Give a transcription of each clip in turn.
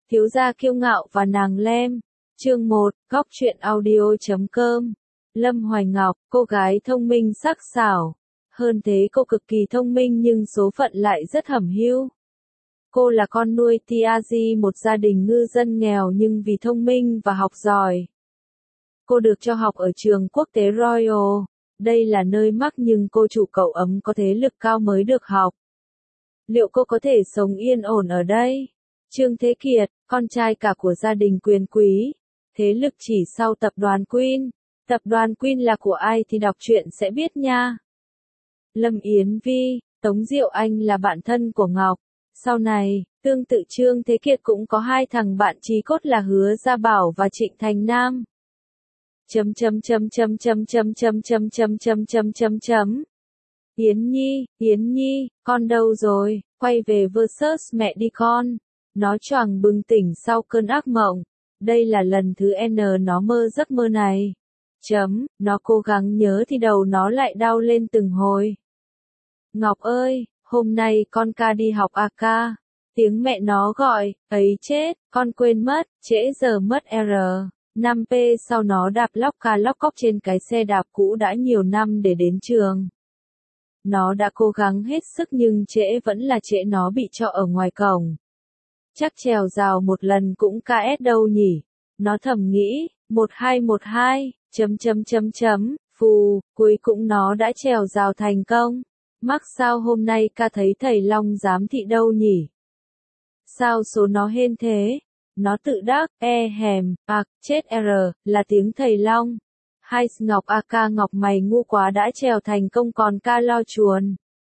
Thiếu gia kiêu ngạo và nàng lem. Chương 1, góc truyện audio.com. Lâm Hoài Ngọc, cô gái thông minh sắc sảo. Hơn thế cô cực kỳ thông minh nhưng số phận lại rất hẩm hiu. Cô là con nuôi Tiazi, một gia đình ngư dân nghèo nhưng vì thông minh và học giỏi. Cô được cho học ở trường quốc tế Royal. Đây là nơi mắc nhưng cô chủ cậu ấm có thế lực cao mới được học. Liệu cô có thể sống yên ổn ở đây? Trương Thế Kiệt, con trai cả của gia đình quyền quý. Thế lực chỉ sau tập đoàn Queen. Tập đoàn Queen là của ai thì đọc truyện sẽ biết nha. Lâm Yến Vi, Tống Diệu Anh là bạn thân của Ngọc. Sau này, tương tự Trương Thế Kiệt cũng có hai thằng bạn chí cốt là Hứa Gia Bảo và Trịnh Thành Nam. Yến Nhi, con đâu rồi? Quay về versus mẹ đi con. Nó choàng bừng tỉnh sau cơn ác mộng. Đây là lần thứ N nó mơ giấc mơ này. Nó cố gắng nhớ thì đầu nó lại đau lên từng hồi. Ngọc ơi, hôm nay con ca đi học à ca? Tiếng mẹ nó gọi, ấy chết, con quên mất, trễ giờ mất R5P sau nó đạp lóc ca lóc cóc trên cái xe đạp cũ đã nhiều năm để đến trường. Nó đã cố gắng hết sức nhưng trễ vẫn là trễ, nó bị cho ở ngoài cổng. Chắc trèo rào một lần cũng KS đâu nhỉ? Nó thầm nghĩ, 1212, cuối cùng nó đã trèo rào thành công. Mắc sao hôm nay ca thấy thầy Long giám thị đâu nhỉ? Sao số nó hên thế? Nó tự đắc, chết là tiếng thầy Long. Hai Ngọc ca Ngọc mày ngu quá đã trèo thành công còn ca lo chuồn.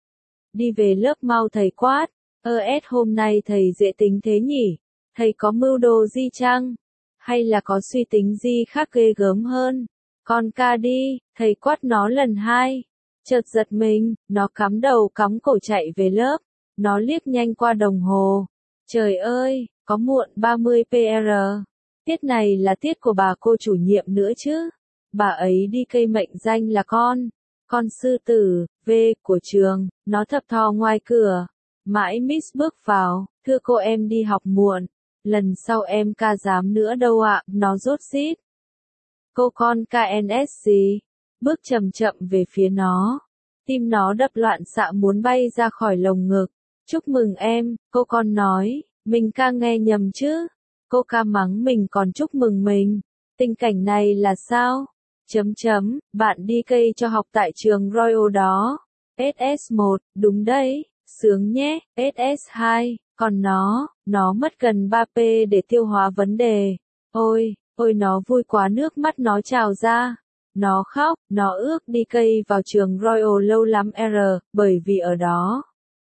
Đi về lớp mau thầy quát. Hôm nay thầy dễ tính thế nhỉ? Thầy có mưu đồ gì chăng? Hay là có suy tính gì khác ghê gớm hơn? Con ca đi, thầy quát nó lần hai. Chợt giật mình, nó cắm đầu cắm cổ chạy về lớp. Nó liếc nhanh qua đồng hồ. Trời ơi, có muộn 30 PR. Tiết này là tiết của bà cô chủ nhiệm nữa chứ. Bà ấy đi cây mệnh danh là con sư tử, V của trường. Nó thập thò ngoài cửa. Mãi Miss bước vào, thưa cô em đi học muộn. Lần sau em ca dám nữa đâu ạ, nó rốt rít. Cô con KNS gì? Bước chậm chậm về phía nó. Tim nó đập loạn xạ muốn bay ra khỏi lồng ngực. Chúc mừng em, cô con nói, mình ca nghe nhầm chứ. Cô ca mắng mình còn chúc mừng mình. Tình cảnh này là sao? Bạn đi cây cho học tại trường Royal đó. SS1, đúng đấy, sướng nhé, SS2, còn nó mất gần 3P để tiêu hóa vấn đề. Ôi nó vui quá nước mắt nó trào ra. Nó khóc, nó ước đi cây vào trường Royal lâu lắm bởi vì ở đó.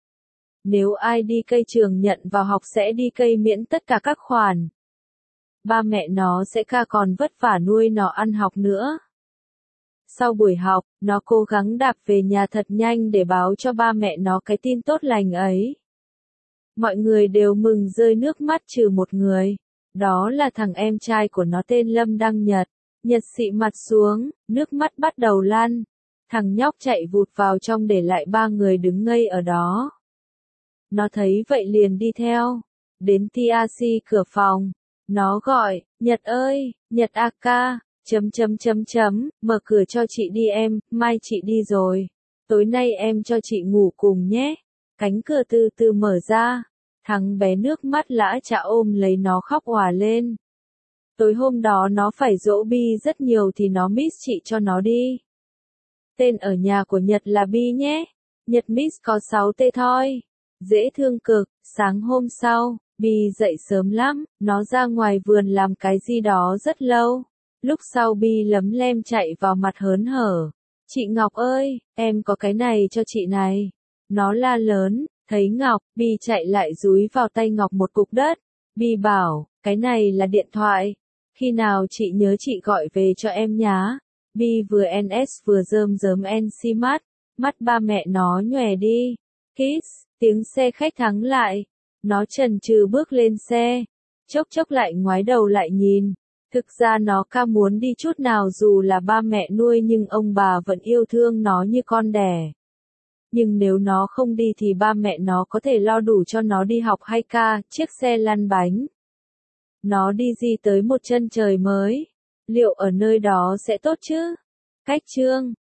Nếu ai đi cây trường nhận vào học sẽ đi cây miễn tất cả các khoản. Ba mẹ nó sẽ ca còn vất vả nuôi nó ăn học nữa. Sau buổi học, nó cố gắng đạp về nhà thật nhanh để báo cho ba mẹ nó cái tin tốt lành ấy. Mọi người đều mừng rơi nước mắt trừ một người. Đó là thằng em trai của nó tên Lâm Đăng Nhật. Nhật xị mặt xuống, nước mắt bắt đầu lan. Thằng nhóc chạy vụt vào trong để lại ba người đứng ngây ở đó. Nó thấy vậy liền đi theo. Đến TRC cửa phòng. Nó gọi, Nhật ơi, Nhật ca. Mở cửa cho chị đi em, mai chị đi rồi. Tối nay em cho chị ngủ cùng nhé. Cánh cửa từ từ mở ra. Thằng bé nước mắt lã chả ôm lấy nó khóc òa lên. Tối hôm đó nó phải dỗ Bi rất nhiều thì nó miss chị cho nó đi. Tên ở nhà của Nhật là Bi nhé. Nhật miss có 6 tê thôi. Dễ thương cực. Sáng hôm sau, Bi dậy sớm lắm. Nó ra ngoài vườn làm cái gì đó rất lâu. Lúc sau Bi lấm lem chạy vào mặt hớn hở. Chị Ngọc ơi, em có cái này cho chị này. Nó la lớn, thấy Ngọc, Bi chạy lại dúi vào tay Ngọc một cục đất. Bi bảo, cái này là điện thoại. Khi nào chị nhớ chị gọi về cho em nhá. Bi vừa NS vừa rơm rớm NC mắt ba mẹ nó nhòe đi. Kiss, tiếng xe khách thắng lại. Nó chần chừ bước lên xe. Chốc chốc lại ngoái đầu lại nhìn. Thực ra nó ca muốn đi chút nào dù là ba mẹ nuôi nhưng ông bà vẫn yêu thương nó như con đẻ. Nhưng nếu nó không đi thì ba mẹ nó có thể lo đủ cho nó đi học hay ca, chiếc xe lăn bánh. Nó đi di tới một chân trời mới. Liệu ở nơi đó sẽ tốt chứ? Cách chương